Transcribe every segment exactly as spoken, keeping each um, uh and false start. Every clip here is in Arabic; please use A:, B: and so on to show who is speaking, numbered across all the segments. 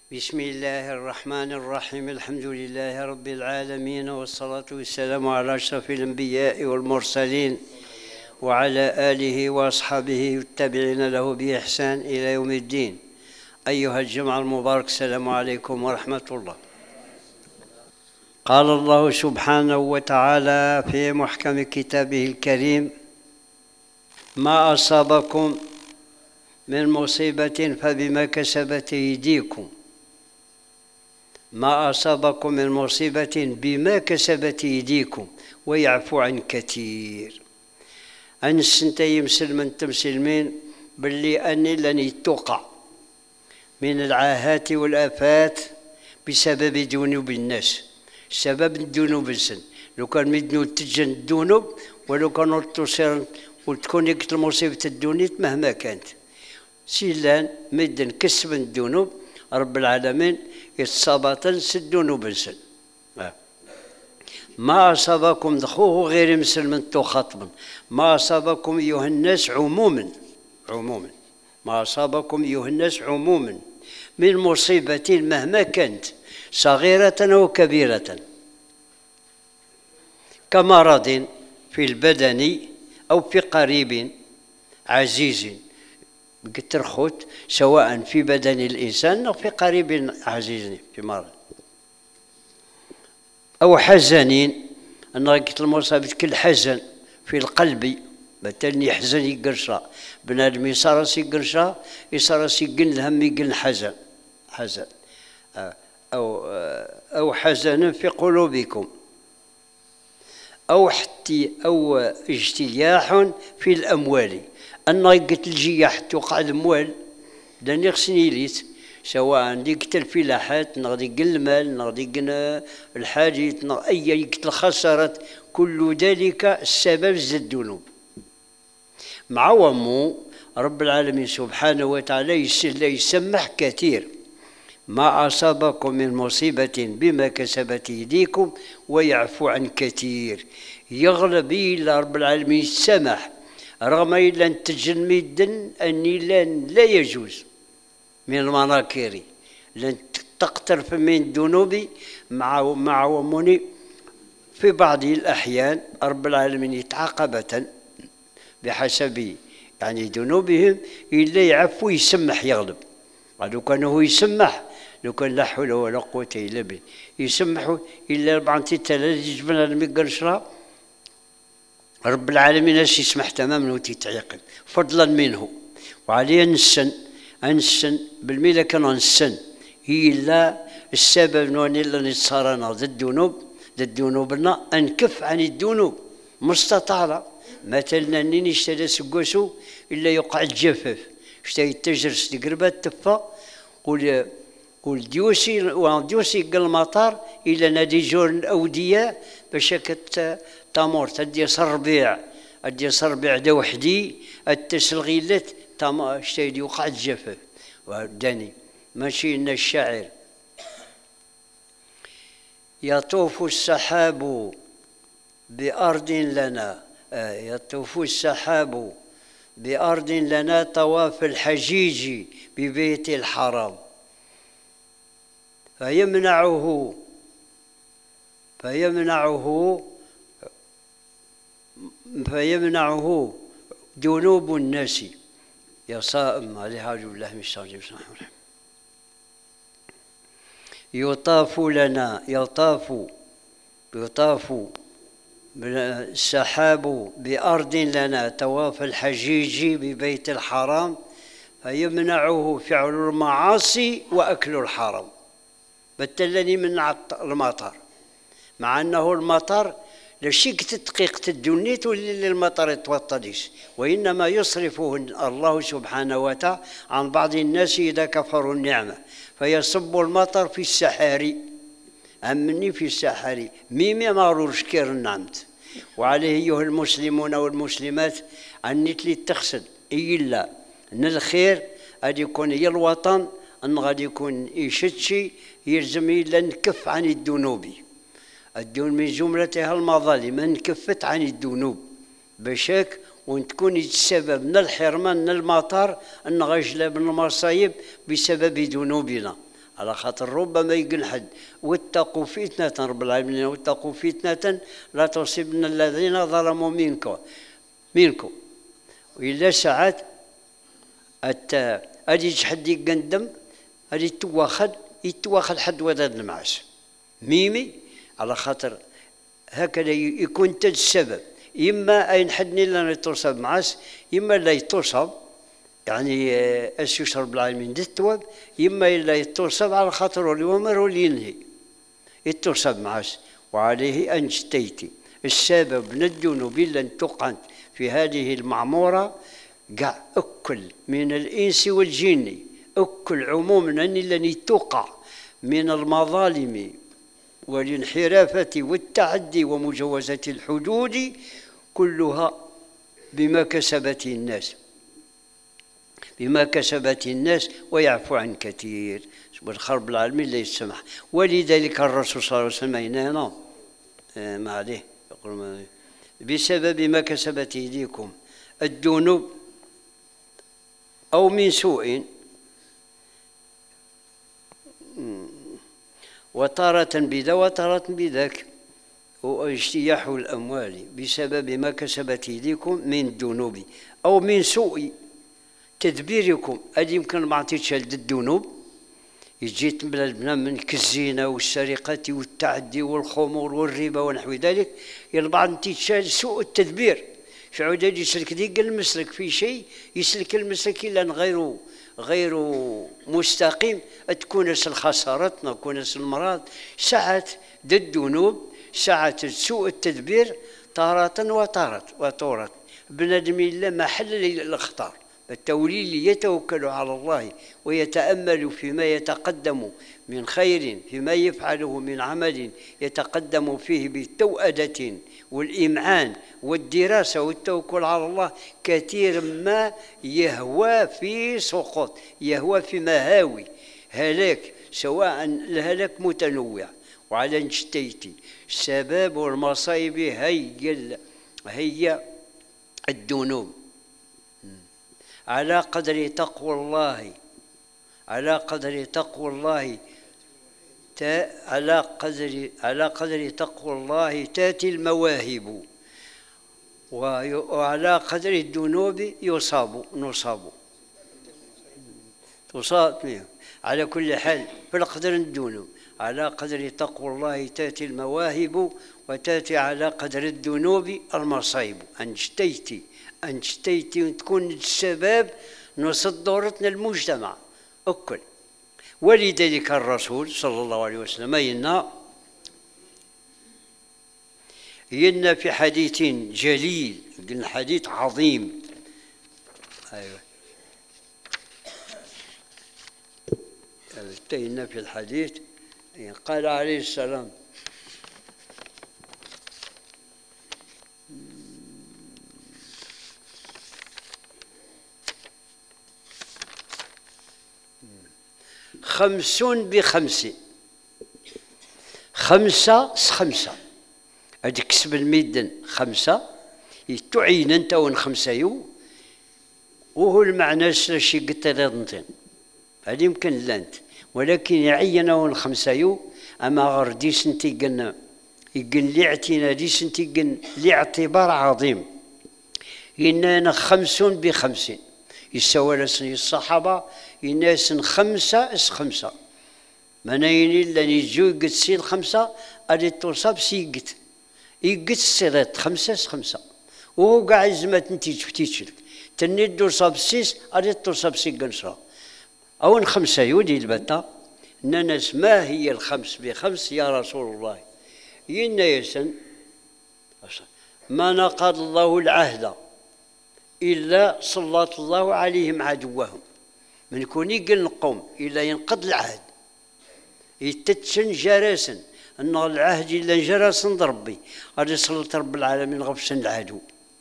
A: بسم الله الرحمن الرحيم. الحمد لله رب العالمين، والصلاة والسلام على أشرف الأنبياء والمرسلين وعلى آله وأصحابه والتابعين له بإحسان إلى يوم الدين. أيها الجمع المبارك، السلام عليكم ورحمة الله. قال الله سبحانه وتعالى في محكم كتابه الكريم: ما أصابكم من مصيبة فبما كسبت أيديكم. ما أصابكم من مصيبة بما كسبت أيديكم ويعفو عن كثير. أن السنتي مسلمين تمسلمين باللي أني لن توقع من العاهات والآفات بسبب ذنوب الناس، سبب الذنوب السن. لو كان مدنو تجن الذنوب ولو كانوا تصير وتكون يقت المصيبة الدونيت مهما كانت سيلان مدن كسب الذنوب رب العالمين يتصابطن الذنوب السن. ما أصابكم دخوه غير مسلم خطبا، ما أصابكم أيها الناس عموما عموما ما أصابكم أيها الناس عموما من مصيبة مهما كانت صغيرة أو كبيرة، كمرض في البدن أو في قريب عزيز، قلت الخوت سواء في بدن الإنسان أو في قريب عزيز في مرض، أو حزن. أنا قلت المصابة كل حزن في القلب، مثلا يحزن يقرشا بنادم يصار يقرشا يصار يقن الهم يقن حزن حزن أو أو حزن في قلوبكم، أو حتى أو اجتياح في الأموال. أنا قلت الجياح توقع الأموال لأن يخصني ليت سواء ديك الفلاحات نغدي المال نغدي الحاجات أي قلت الخسارات، كل ذلك السبب زد الذنوب. مع ومو رب العالمين سبحانه وتعالى يسمح كثير: ما أصابكم من مصيبة بما كسبت يديكم ويعفو عن كثير. يغلب إلى رب العالمين السمح رغم إلا أن تجن أني لن لا يجوز من المناكير لن تقترف من الذنوب مع مع ومني في بعض الأحيان رب العالمين يتعاقبة بحسب يعني ذنوبهم إلا يعفو يسمح يغلب. لو كان هو يسمح لو كان لا حول ولا قوة إلا بالله يسمحوا إلا أربعة ثلاثة جبنا المقرشرة رب العالمين اش يسمح تماما وتتعيقب فضلا منه. وعليه نسن أنسن بالميلة كانوا نسن هي لا السبب نواني اللي نتصارنا ضد الذنوب ضد ذنوبنا أنكف عن الذنوب مستطالة. مثلا نيني اشتري سقوسو إلا يقع الجفاف اشتري تجرس تقربة تفا قول قول ديوسي وديوسي قل المطار إلى نادي جور الأودية باش كت تامور تدي صربيع أدي صربيع دا وحدي التسلغيلات تام اشتري يوقع الجفاف. وداني ماشي إن الشاعر: يطوف السحاب بأرض لنا يطوف السحاب بأرض لنا طواف الحجيج ببيت الحرام، فيمنعه فيمنعه فيمنعه ذنوب الناس. يا صائم عليه أعوذ بالله من الشيطان الرجيم. يطاف لنا يطاف يطاف السحاب بأرض لنا طواف الحجيج ببيت الحرام، فيمنعه فعل المعاصي وأكل الحرام. بالتالي من المطر، مع أنه المطر لشيك تدقيق الدنيت واللي المطر يتوطلش، وإنما يصرفه الله سبحانه وتعالى عن بعض الناس إذا كفروا النعمة فيصب المطر في السحاري أمني في السحاري ميمي ماروش كير النعمت. وعليه أيها المسلمون والمسلمات أن نتلي تغسل إلا أن الخير غادي يكون هي الوطن أن غادي يكون يشتشي يلزم إلا نكف عن الذنوب. الدون من جملتها المظالم نكفت عن الذنوب بشاك وتكون السبب من الحرمان من المطر أن غجلب المصايب بسبب ذنوبنا. على خاطر ربما يقول حد واتقوا فتنة، رب العالمين واتقوا فتنة لا تصيبن الذين ظلموا منكم منكم وإلا ساعات أت أدي حد يقندم أدي يتواخد يتواخد حد وداد المعاش ميمي على خاطر هكذا يكون انت السبب، إما أين حدني لا يتوصل معاس، إما لا يتوصل يعني أس يشرب العالمين دي التواب، إما لا يتوصل على خاطر اليومر والينهي يتوصل معاس. وعليه أن اجتيتي السبب من الذنوب لن تقعد في هذه المعمورة قع أكل من الإنس والجن، أكل عموما لن تقع من المظالم والانحرافة والتعدي ومجاوزة الحدود كلها بما كسبت الناس بما كسبت الناس ويعفو عن كثير. والخرب العالمين لا يسمح. ولذلك الرسول صلى الله عليه وسلم هنا ما عليه يقول بسبب ما كسبت ايديكم الذنوب او من سوء وتارة بذا وتارة بذاك واجتياح الأموال بسبب ما كسبت يديكم من الذنوب أو من سوء تدبيركم. هذه يمكن ما عطيتش الذنوب جيت بلا من كالزنا والسرقة والتعدي والخمور والربا ونحو ذلك، البعض نتيجة سوء التدبير في عدد يسلك ديك المسلك في شيء يسلك المسلك إلا غير غير مستقيم تكون الخسارات تكون المرض ساعات الذنوب ساعات سوء التدبير تارة وتارة وتورة بنادم إلا محل الأخطار التولي يتوكل على الله ويتأمل فيما يتقدم من خير فيما يفعله من عمل يتقدم فيه بالتوأدة والإمعان والدراسة والتوكل على الله كثير ما يهوى في سقوط يهوى في مهاوي هلاك سواء الهلاك متنوع. وعلى نجتيتي السباب والمصايب هي هي الذنوب على قدر تقوى الله على قدر تقوى الله على قدر على قدر تقوى الله تاتي المواهب وعلى قدر الذنوب يصاب نصاب تصاب. على كل حال في قدر الذنوب على قدر تقوى الله تاتي المواهب وتاتي على قدر الذنوب المصايب. أنجتيتي أنجتيتي وتكون السبب نصد دورتنا المجتمع أكل. ولذلك الرسول صلى الله عليه وسلم ينا ينا في حديث جليل قلنا حديث عظيم أيوة انتهينا في الحديث قال عليه السلام خمسون بخمس خمسة خمسة هادي كسب الميدان خمسة تعين انت ون خمسة يو وهو المعنى شي قلت لنطين هذه يمكن لانت ولكن يعين ون خمسة يو اما غردي سنتي قلنا يقن لي اعتنا دي سنتي قن لاعتبار عظيم إننا خمسون بخمسين يسوى لسني الصحابة الناس خمسة اس خمسة منايني اللي يجوا قد سين خمسة أدي توصاب سيقت يقت السيرات خمسة اس خمسة وهو قاعد زعما تنتيج فتيتشلك تني توصاب سيس أدي توصاب سي قنصرة أو خمسة يودي البتا ناس ما هي الخمس بخمس يا رسول الله ينا يسن ما نقض الله العهد إلا سلط الله عليهم عدوهم من يكون يقل نقوم إلا ينقض العهد يتتشن جراسا أن العهد إلا جراسا ربي غادي يسلط رب العالمين غفشن العدو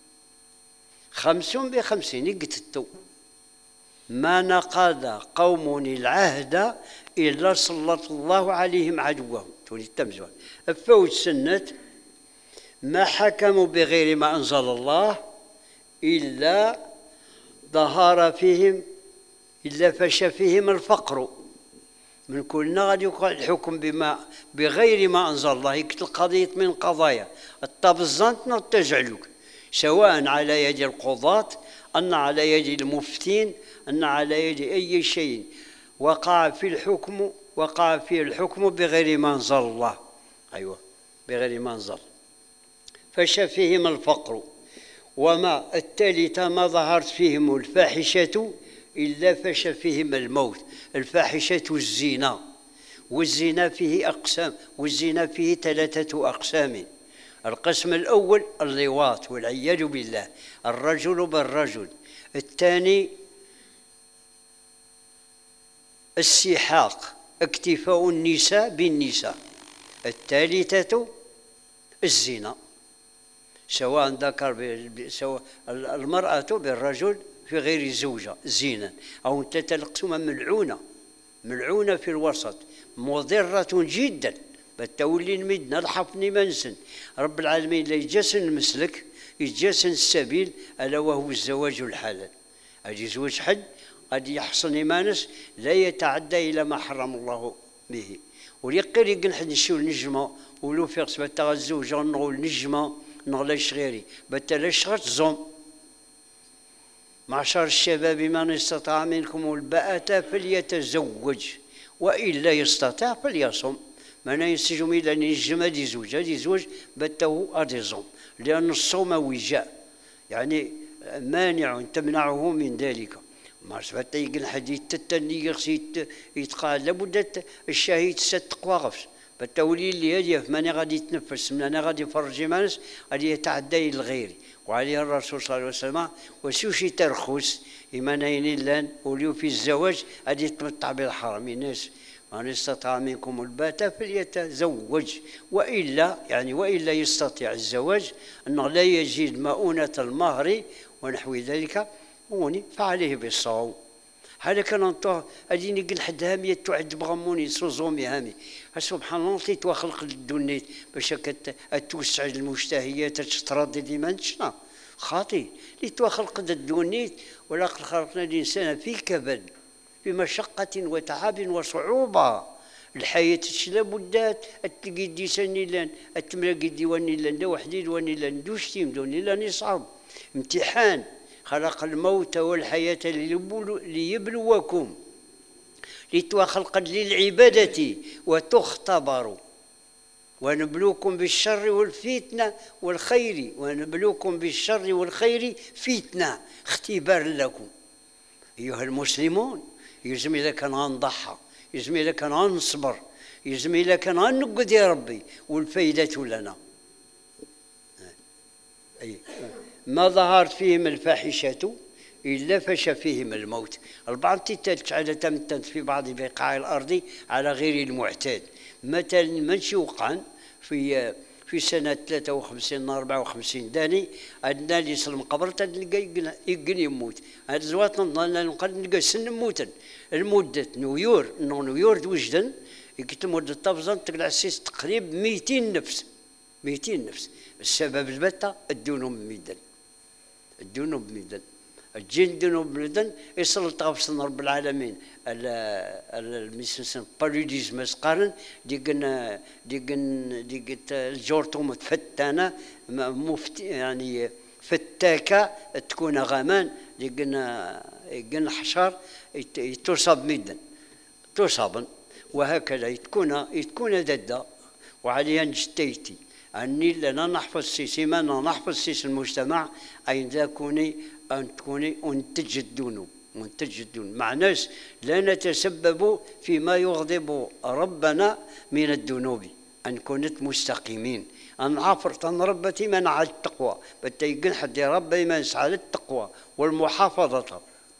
A: خمسون بخمسين يقتتو ما نقض قوم العهد إلا سلط الله عليهم عدوهم تولي التمزوان فوت سنة ما حكموا بغير ما أنزل الله إلا ظهر فيهم إلا فشى فيهم الفقر من كلنا غادي يوقع الحكم بما بغير ما انزل الله. يقتل قضيه من قضايا الطبزنت نرتجعلك، سواء على يد القضاة ان على يد المفتين ان على يد اي شيء وقع في الحكم وقع فيه الحكم بغير ما انزل الله. ايوه بغير ما انزل. فشى فيهم الفقر وما الثالث ما ظهرت فيهم الفاحشة إلا فشى فيهم الموت. الفاحشة الزنا، والزنا فيه أقسام، والزنا فيه ثلاثة أقسام. القسم الأول اللواط والعياذ بالله، الرجل بالرجل. الثاني السحاق، اكتفاء النساء بالنساء. الثالثة الزنا، سواء ذكر سواء المرأة بالرجل في غير زوجة زينا، أو أنت تلقسم ملعونة، ملعونة في الوسط مضرة جدا. بتولي المدنة الحفني منسن رب العالمين لا يجاسن المسلك يجاسن السبيل ألا وهو الزواج الحلال. أجي زوج حد قد يحصل إيمانس لا يتعدى إلى ما حرم الله به. وليقير يقن حد نشيو النجمة ولو في قسمة الزوجة نقول نجمة نغلاش غيري بتلا شغلت زوم. معشر الشباب من استطاع منكم الباءة فليتزوج وإلا يستطيع فليصم. ما ينسجم إلا أن يجمع دي زوج هذه زوج بته أدي زوم، لأن الصوم وجاء يعني مانع تمنعه من ذلك. ما سبت يقول الحديث تتني يغسي يتقال لابد الشهيد ستقوى غفش بالتولي اللي هذه ماني غادي يتنفس من انا غادي يفرج مانس غادي يتعدى لغيري. وعليه الرسول صلى الله عليه وسلم وسوشي ترخص إيمانين لان وليو في الزواج غادي يتمتع بالحرام. الناس من استطاع منكم الباءة فليتزوج وإلا يعني وإلا يستطيع الزواج أنه لا يجد مؤونة المهر ونحو ذلك وني فعليه بالصوم. هذا كان نطوه أديني قل حد هامية تعد بغموني سوزومي هامي. سبحان الله تيت وخلق الدنيا باش توسع المشتهيات تتردد ما نشنا خاطي ليتوا خلق الدنيا ولقد خلقنا الإنسان في كبد بمشقة وتعب وصعوبة. الحياة تشلب ودات التلقي دي سني لان التملاقي ديواني لان دو حديد واني لان دوش تيم دوني لان يصعب امتحان. خلق الموت والحياة ليبلوكم لتوا خلقا للعبادة وتختبروا ونبلوكم بالشر والفتنة والخير ونبلوكم بالشر والخير فتنة اختبار لكم. أيها المسلمون يلزم إذا كان غنضحى، يلزم إذا كان غنصبر، يلزم إذا كان غنقد يا ربي والفايدة لنا. أي ما ظهرت فيهم الفاحشة إلا فشى فيهم الموت. البعض تتعدى تمتد في بعض بقاع الأرض على غير المعتاد. مثلا منشي وقعا في في سنة ثلاثة وخمسين أربعة وخمسين داني عندنا اللي يسلم قبر تلقى يقن يموت. هذا زوات نلقى نلقى سن موتا المدة نيويور نيويور وجدا يكتب مدة طفزان تقلع سيس تقريبا مئتين نفس مئتين نفس. السبب البتة الذنوب ميدان الذنوب ميدان الجن ذنوب ميدان يصل طافسن رب العالمين المسلسل بالوديزم مسقارن ديقن ديقن ديقن الجورتوم متفتانة مفتي يعني فتاكة تكون غامان ديقن يقن حشر يتصاب ميدان تصابا وهكذا تكون تكون ددا وعليها نجتيتي أني لنا نحفظ سيسي ما نحفظ سيس المجتمع أين تكوني أن تكوني أنتج الذنوب منتج الذنوب مع ناس لا نتسبب فيما يغضب ربنا من الذنوب أن كنت مستقيمين أن عفرت أن ربتي من على التقوى بتيقن حد ربي من على التقوى والمحافظة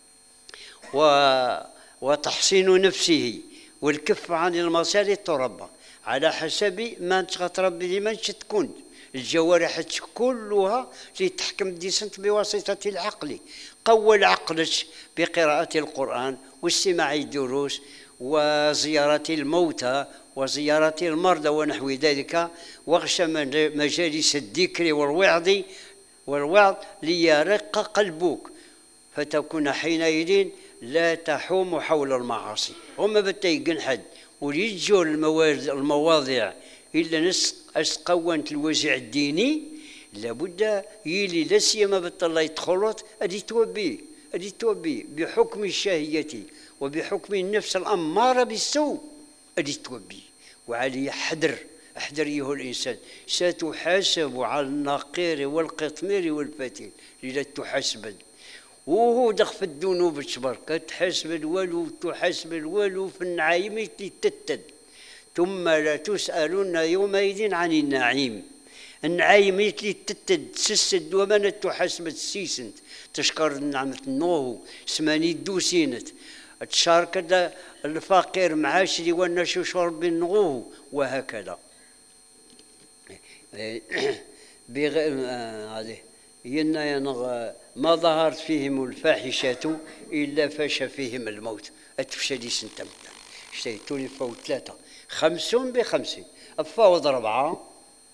A: و وتحسين نفسه والكف عن المصالح تربى على حسب ما تغتربي لمن تكون الجوارح كلها تحكم ديسنت بواسطة العقل. قوّل عقلك بقراءة القرآن واستماع الدروس وزيارة الموتى وزيارة المرضى ونحو ذلك واغشى مجالس الذكر والوعظ والوعظ ليرق قلبك فتكون حينئذ لا تحوم حول المعاصي. هما بتيقن حد ويجوا المواضيع إلا نس أسقوانت الوزع الديني لابد يلي لا سيما بالله يتخلط أدي توبي أدي توبي بحكم الشهية وبحكم النفس الأمارة بالسوء أدي توبي. وعلي حذر احذر أيها الإنسان ستحاسب على النقير والقطمير والفتيل إذا تحاسب وهو دخف الذنوب تبارك تحاسب الوالو تحاسب الوالو في النعيم تتتد ثم لا تسألون يومئذ عن النعيم. النعيم اللي تتد سسد ومن تحاسب السيسنت تشكر نعمة النوه سماني دوسينت تشارك الفقير معاشري والنشو شرب النغوه وهكذا. هذه ينا ينغ ما ظهرت فيهم الفاحشة إلا فاش فيهم الموت. أتفشى لي سنتم شتيتوني فوت ثلاثة خمسون بخمسين أفاوض ربعة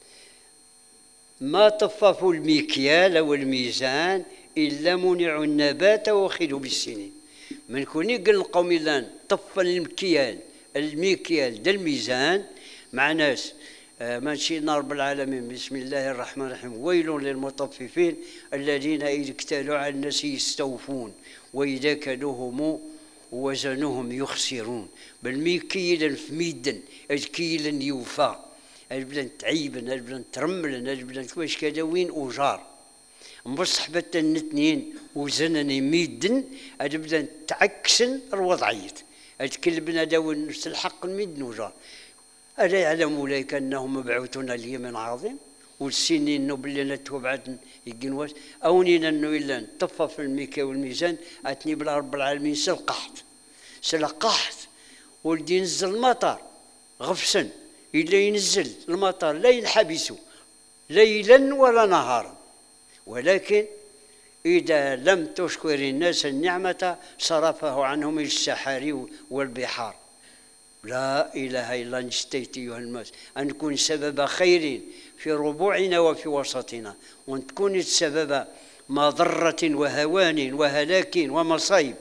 A: ما طففوا المكيال والميزان إلا منعوا النبات وخلوا بالسنين. من كوني قل القوم لان طف المكيال المكيال دا الميزان مع ناس ما نشينا رب العالمين بسم الله الرحمن الرحيم ويل للمطففين الذين إذا اكتالوا على الناس يستوفون وإذا كالوهم وزنهم يخسرون. بالميكيلا في ميدن الكيلا يوفى البلان تعيبن البلان ترملن البلان كواش كذا وين أجار مبصح بتا الاثنين وزنني ميدن البلان تعكسن الوضعية الكلبنا داون نفس الحق الميدن وجار. ألا يعلم أولئك أنهم مبعوثون ليوم عظيم والسنين نو باللي نتوب عاد يقنواش أونينا أنه إلا طفف الميكا والميزان أتني بلا رب العالمين سلقحت سلقحت ولدي ينزل المطر غفسا إلا ينزل المطر لا ينحبسوا ليلا ولا نهارا. ولكن إذا لم تشكر الناس النعمة صرفه عنهم السحاري والبحار. لا إله إلا نجتيت أيها الناس أن نكون سبب خير في ربوعنا وفي وسطنا وأن تكون سبب مضرة وهوان وهلاك ومصايب.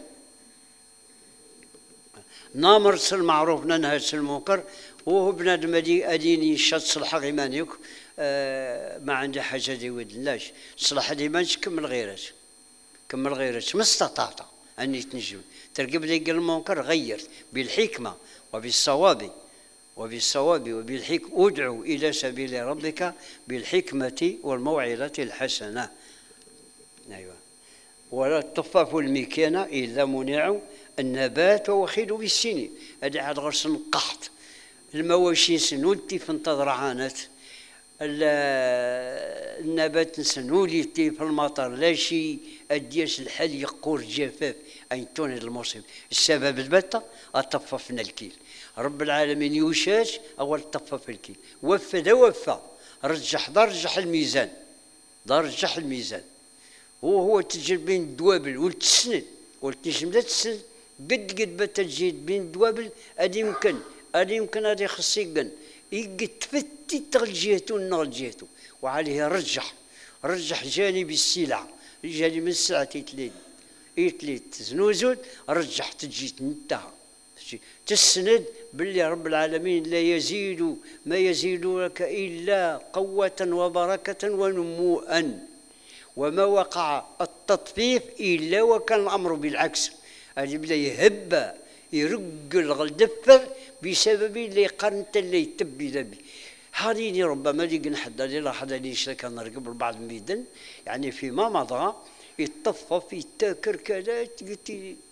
A: نامر المعروف ننهى المنكر وهو بنادم أديني شط صلح غيمانيك آه ما عندي حاجة دي ودلاش صلح ديمانش كمل غيرات كمل غيرات ما استطعت أني تنجم ترقب لي المنكر غيرت بالحكمة وبالصواب وبالصواب وبالحكمة ادعو إلى سبيل ربك بالحكمة والموعظة الحسنة. أيوة. ولا تطفف المكينة إلا منعوا النبات وخلوا بالسنين. هذا عاد غرس القحط المواشي سنولتي في انتظر عانت النبات سنولتي في المطر لا شيء أدياش الحل يقور جفاف أين توني المصيب. السبب البتة أطففنا الكيل رب العالمين يوشاش أول طفف الكيل وفى ذا وفى رجح درجح الميزان درجح الميزان هو هو تجرب بين الدوابل والتسند والتنجم لا تسند قد قد بتجيد بين الدوابل أدي يمكن أدي يمكن أدي خصيقا يقد تفتي تغل جهته نغل جهته وعليه رجح رجح جانب السلع جانب من السلعة تيتليد يتليد زنوزود رجح تجي تنتهى تسند بالله رب العالمين لا يزيد ما يزيد لك إلا قوة وبركة ونموءا. وما وقع التطفيف إلا وكان الأمر بالعكس هذه بدا يهب يرقل غلدفر بسبب اللي قرنت اللي يتبي ذبي. هذه ربما اللي نحدد لي لاحظ لي شركه نرقب البعض الميدان يعني فيما مضى يتطفف يتاكر كذا قلت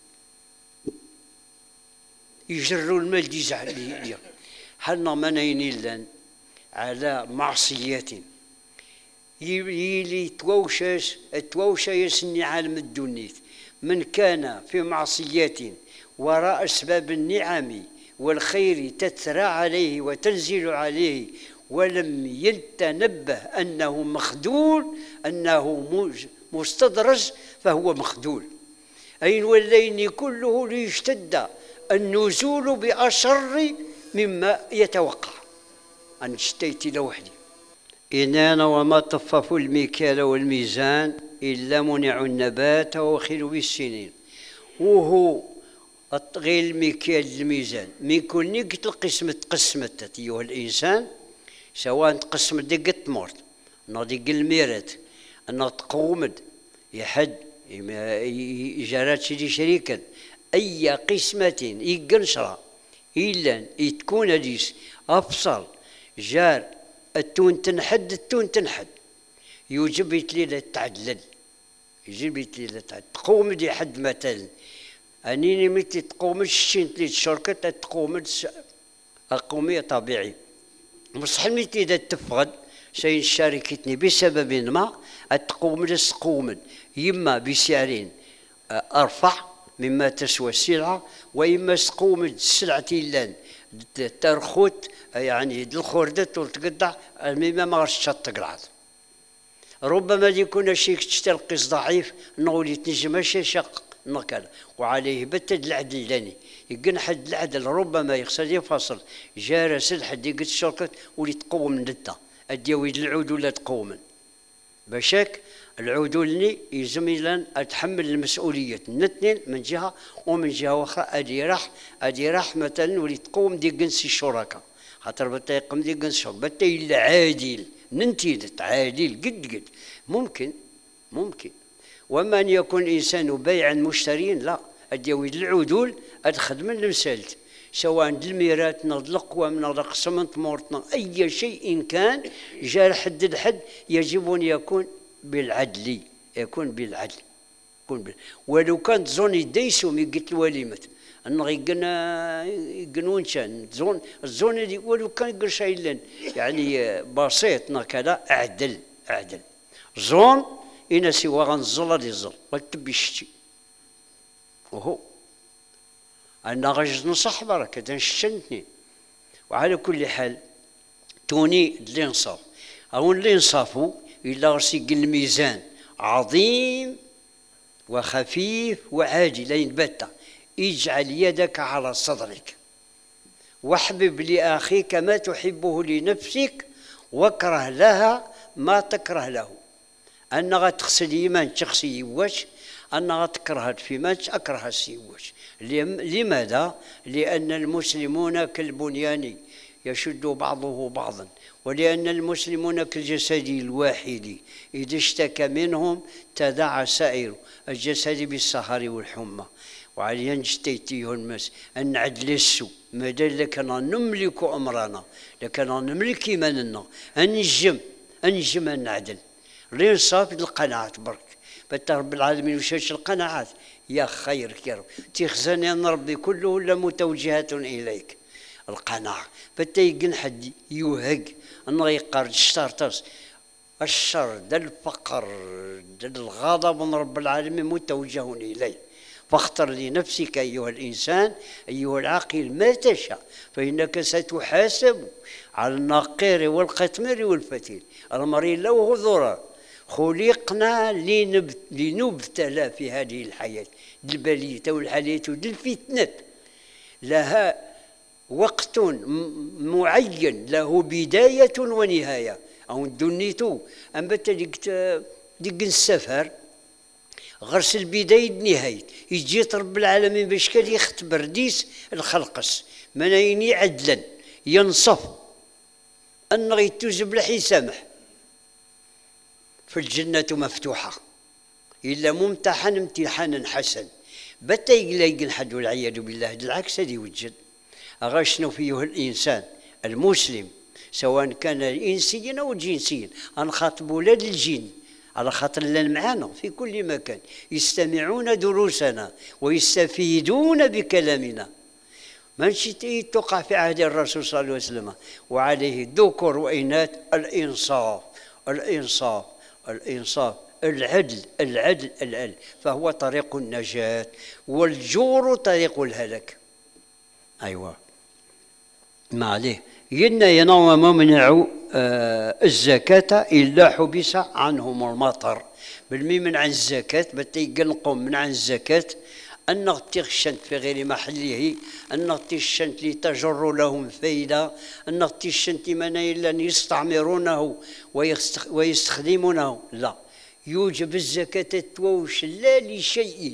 A: يجروا المال يزعل لي حنا ما ناينين على معصيات يلي تووشاش تووشا يسني عالم الدنيا. من كان في معصيات وراء أسباب النعم والخير تترى عليه وتنزل عليه ولم يتنبه أنه مخذول أنه مستدرج فهو مخذول. أين واللين كله ليشتد النزول بأشر مما يتوقع. أنا اشتيت لوحدي إنان وما طففوا المكيال والميزان إلا منعوا النبات وخلوا بالسنين وهو غير المكيال الميزان من كل قلت القسمة تقسمت أيها الإنسان سواء تقسمت ديك التمورت أنا ديك الميرات أنا تقومد يحد إيجارات سيدي شريكا أي قسمة يقنشرا إلا تكون هديس أفصل جار التون تنحد التون تنحد يوجب يتليل تعدل يجب يتليل تعدل تقوم دي حد مثلا أنيني متي تقوم الشين تلي الشركة تقوم القومية طبيعي مصح متي إذا تفقد شيء شركتني بسبب ما تقوم السقوم يما بسعر أرفع مما تسوى السلعة وإما سقوم السلعة لان ترخوت يعني الخردة والتقطع مما ما غاش تقلع ربما يكون شيء تلقيس ضعيف نقول تنجم شي شق نكال وعليه بتد العدل لاني يقن حد العدل ربما يخسر يفصل جارس الحد يقد الشركة ولي تقوم من الدا الديويد العود ولا تقوم بشك العودولني يلزم لان اتحمل المسؤوليه الاثنين من جهه ومن جهه اخرى ادي راح ادي راح مثلا ولي تقوم دي جنس الشركاء خاطر بتا يقوم دي جنس الشركاء بتا الا عادل ننتيدت عادل قد قد ممكن ممكن وما ان يكون انسان بيعا مشترين لا اديويد العدول ادخدم المسالت سواء الميرات نض القوى من القسم مورتنا اي شيء إن كان جار حد الحد يجب ان يكون بالعدل يكون بالعدل يكون بال... ولو كانت زون يديسو مي قلت الوليمة انه يقنا يقنون شان زون الزون اللي ولو كان قرشا لان يعني بسيط كذا اعدل اعدل زون إنا سوا غنزل دي الزل والتبي شتي وهو أنا غاج نصح بركة تنشتني وعلى كل حال توني الانصاف أو الانصافو إلا غسيق الميزان عظيم وخفيف وعاجل لين بتا اجعل يدك على صدرك واحبب لأخيك ما تحبه لنفسك واكره لها ما تكره له أنا غتغسل يمان تغسل يواش أنا غتكره في ماتش أكره السيواش لماذا؟ لأن المسلمون كالبنيان يشد بعضه بعضا ولأن المسلمون كالجسد الواحد إذا اشتكى منهم تداعى سائر الجسد بالسهر والحمى وعليا نجتيتيه المس أن نعدل السوء ما دام لكنا نملك أمرنا لكنا نملك إيماننا أنجم أنجم أن نعدل الإنصاف القناعات برك بتا رب العالمين وشاش القناعات يا خيرك يا رب تخزني أن ربي كله لمتوجهات إليك القناعة بتا يقن حد يوهق أنه يقارد الشر ترس الشر دا الفقر دا الغضب من رب العالمين متوجه إليه فاختر لنفسك أيها الإنسان أيها العاقل ما تشاء فإنك ستحاسب على النقير والقطمير والفتيل المريض له ضرر خلقنا لنبتلى في هذه الحياة البلية والحياة الفتنة لها وقت معين له بداية ونهاية أو دنيتو أم بتا ديك ديك السفر غرس البداية النهاية يجي رب العالمين باش كان يختبر ديس الخلقس منايني عدلا ينصف أن يتوجب له يسامح فالجنة مفتوحة إلا ممتحن امتحانا حسن بتا يقلق حد والعياذ بالله بالعكس هذه يوجد أغشنو فيه الإنسان المسلم سواء كان إنسيا أو جنسيا أنخاطب ولاد الجن على خاطر لنا معانا في كل مكان يستمعون دروسنا ويستفيدون بكلامنا ما نشيت توقع في عهد الرسول صلى الله عليه وسلم وعليه ذكر وإناث الإنصاف الإنصاف الإنصاف العدل العدل العدل فهو طريق النجاة والجور طريق الهلك أيوة ما عليه ينا ينوم ممنع آه الزكاة إلا حبس عنهم المطر بالمي عن الزكاة بتيقنقم من عن الزكاة أن تغشنت في غير محله أن تغشنت لتجر لهم فايدة أن تغشنت من إلا يستعمرونه ويستخدمونه لا يوجب الزكاة توش لا لشيء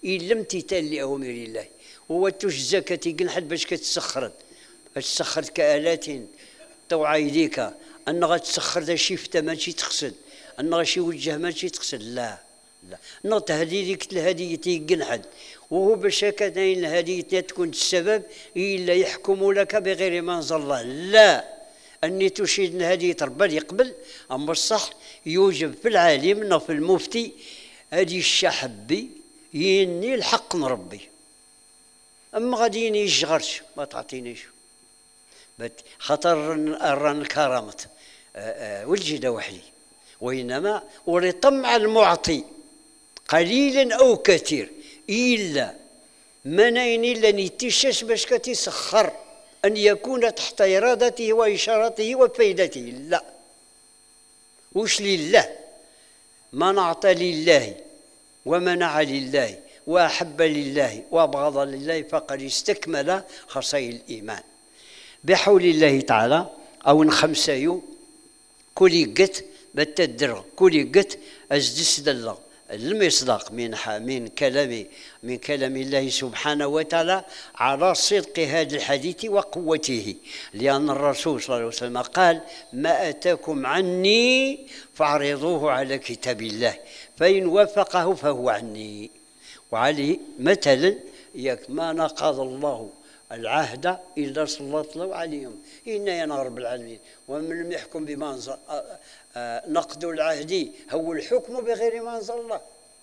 A: إلا امتثال لأوامر الله. هو تجزى كتيقنحد باش كتسخرت تسخرت كآلات طوع يديك أن غتسخر ذا شي فتا ماشي تقصد، أن غشي وجه ماشي تقصد، لا لا نط هذه ديك الهدية تيقنحد، وهو باش هكا الهدية تكون السبب إلا يحكم لك بغير ما أنزل الله. لا، أني تشيد هذه ربي يقبل، أما الصح يوجب في العالم في المفتي هذه الشحبي يني الحق من ربي. أما غادي يشغرش ما تعطينيش خاطر ران الكرامة والجد وحدي، وإنما ولطمع المعطي قليلا أو كثير إلا منين إلا نيتيشاش باش كتيسخر أن يكون تحت إرادته وإشارته وفائدته. لا، وش لله؟ من أعطى لله ومنع لله وأحب لله وأبغض لله فقد استكمل خصائص الإيمان بحول الله تعالى. أو نخمسايو كل قت بتدر كل قت أزدس دلا المصداق من من كلام من كلام الله سبحانه وتعالى على صدق هذا الحديث وقوته، لأن الرسول صلى الله عليه وسلم قال: ما أتاكم عني فاعرضوه على كتاب الله فإن وافقه فهو عني. وعليه مثلا ياك ما نقض الله العهد إلا سلط الله عليهم إنا يا رب العالمين ومن لم يحكم بما أنزل نقد العهد هو الحكم بغير ما أنزل الله،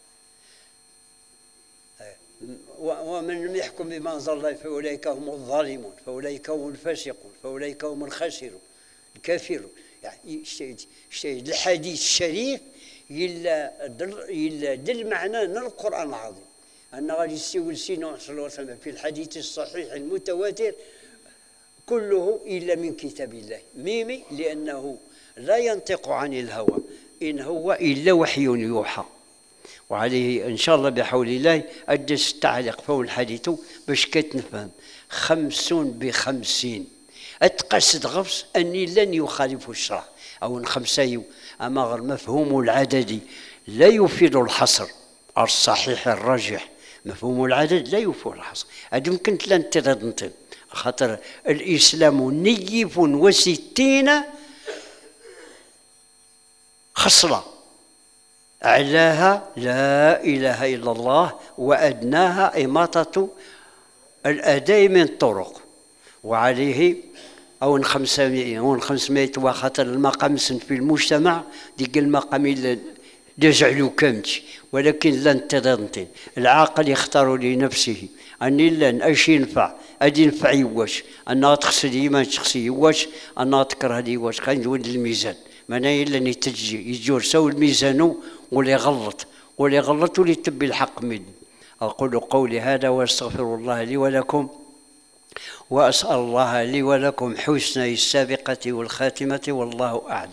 A: ومن لم يحكم بما أنزل الله فأولئك هم الظالمون فأولئك هم الفاسقون فأولئك هم الخاسرون الكافرون. يعني الشيء الحديث الشريف إلا دل, إلا دل معناه من القرآن العظيم أن غادي يستوي سيدنا صلى الله عليه وسلم في الحديث الصحيح المتواتر كله إلا من كتاب الله ميمي، لأنه لا ينطق عن الهوى إن هو إلا وحي يوحى. وعليه إن شاء الله بحول الله أجلس التعليق فوق الحديث باش كتنفهم خمسون بخمسين أتقصد غفص أني لن يخالف الشرع أو خمسة. أما غير مفهوم العدد لا يفيد الحصر الصحيح الراجح، مفهوم العدد لا يفيد الحصر. هذا يمكن لن تتنطق خاطر الإسلام نيف وستين خصلة، أعلاها لا إله إلا الله وأدناها إماطة الأداء من الطرق. وعليه أو خمسمائة أو خمسمائة وخاطر المقام في المجتمع ديك المقام اللي جعلوا كامتش، ولكن لن تضنتين العاقل يختار لنفسه أني لن أش ينفع أدي ينفع يواش أنها تخسر ما تخسي يواش أنها تكره يواش كان جود الميزان معناه إلا يتجي يجور سوي الميزان ولا يغلط ولا يغلط ولا يتبي الحق منه. أقول قولي هذا وأستغفر الله لي ولكم، وأسأل الله لي ولكم حسن السابقة والخاتمة والله أعلم.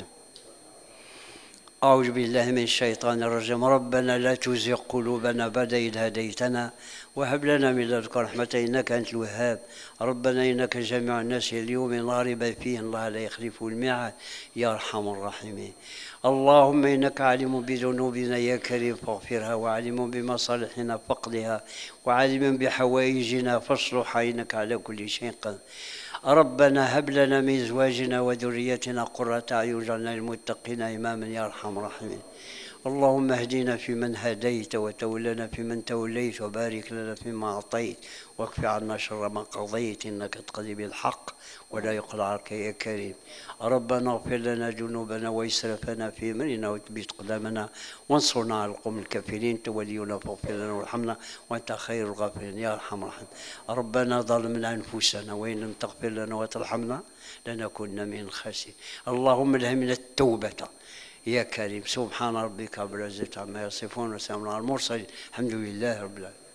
A: أعوذ بالله من الشيطان الرجيم. ربنا لا تزغ قلوبنا بعد إذ هديتنا وهب لنا من لدنك رحمة إنك أنت الوهاب. ربنا إنك جامع الناس اليوم لا ريب فيه الله لا يخلف الميعاد يا أرحم الراحمين. اللهم إنك عالم بذنوبنا يا كريم فاغفرها، وعالم بمصالحنا فاقضها، وعالم بحوائجنا فاصلحها إنك على كل شيء قدير. ربنا هب لنا من ازواجنا وذريتنا قرة اعين واجعلنا للمتقين اماما يا ارحم الراحمين. اللهم اهدنا فيمن هديت وتولنا فيمن توليت وبارك لنا فيما اعطيت واكف عنا شر ما قضيت انك تقضي بالحق ولا يقضى عليك يا كريم. ربنا اغفر لنا ذنوبنا واسرافنا في امرنا وثبت اقدامنا وانصرنا على القوم الكافرين. تولينا فاغفر لنا وارحمنا وانت خير الغافرين يا ارحم الراحمين. ربنا ظلمنا انفسنا وان لم تغفر لنا وترحمنا لنكن من الخاسرين. اللهم الهمنا التوبه يا كريم. سبحان ربك رب العزة عما يصفون وسلام على المرسلين الحمد لله رب العالمين.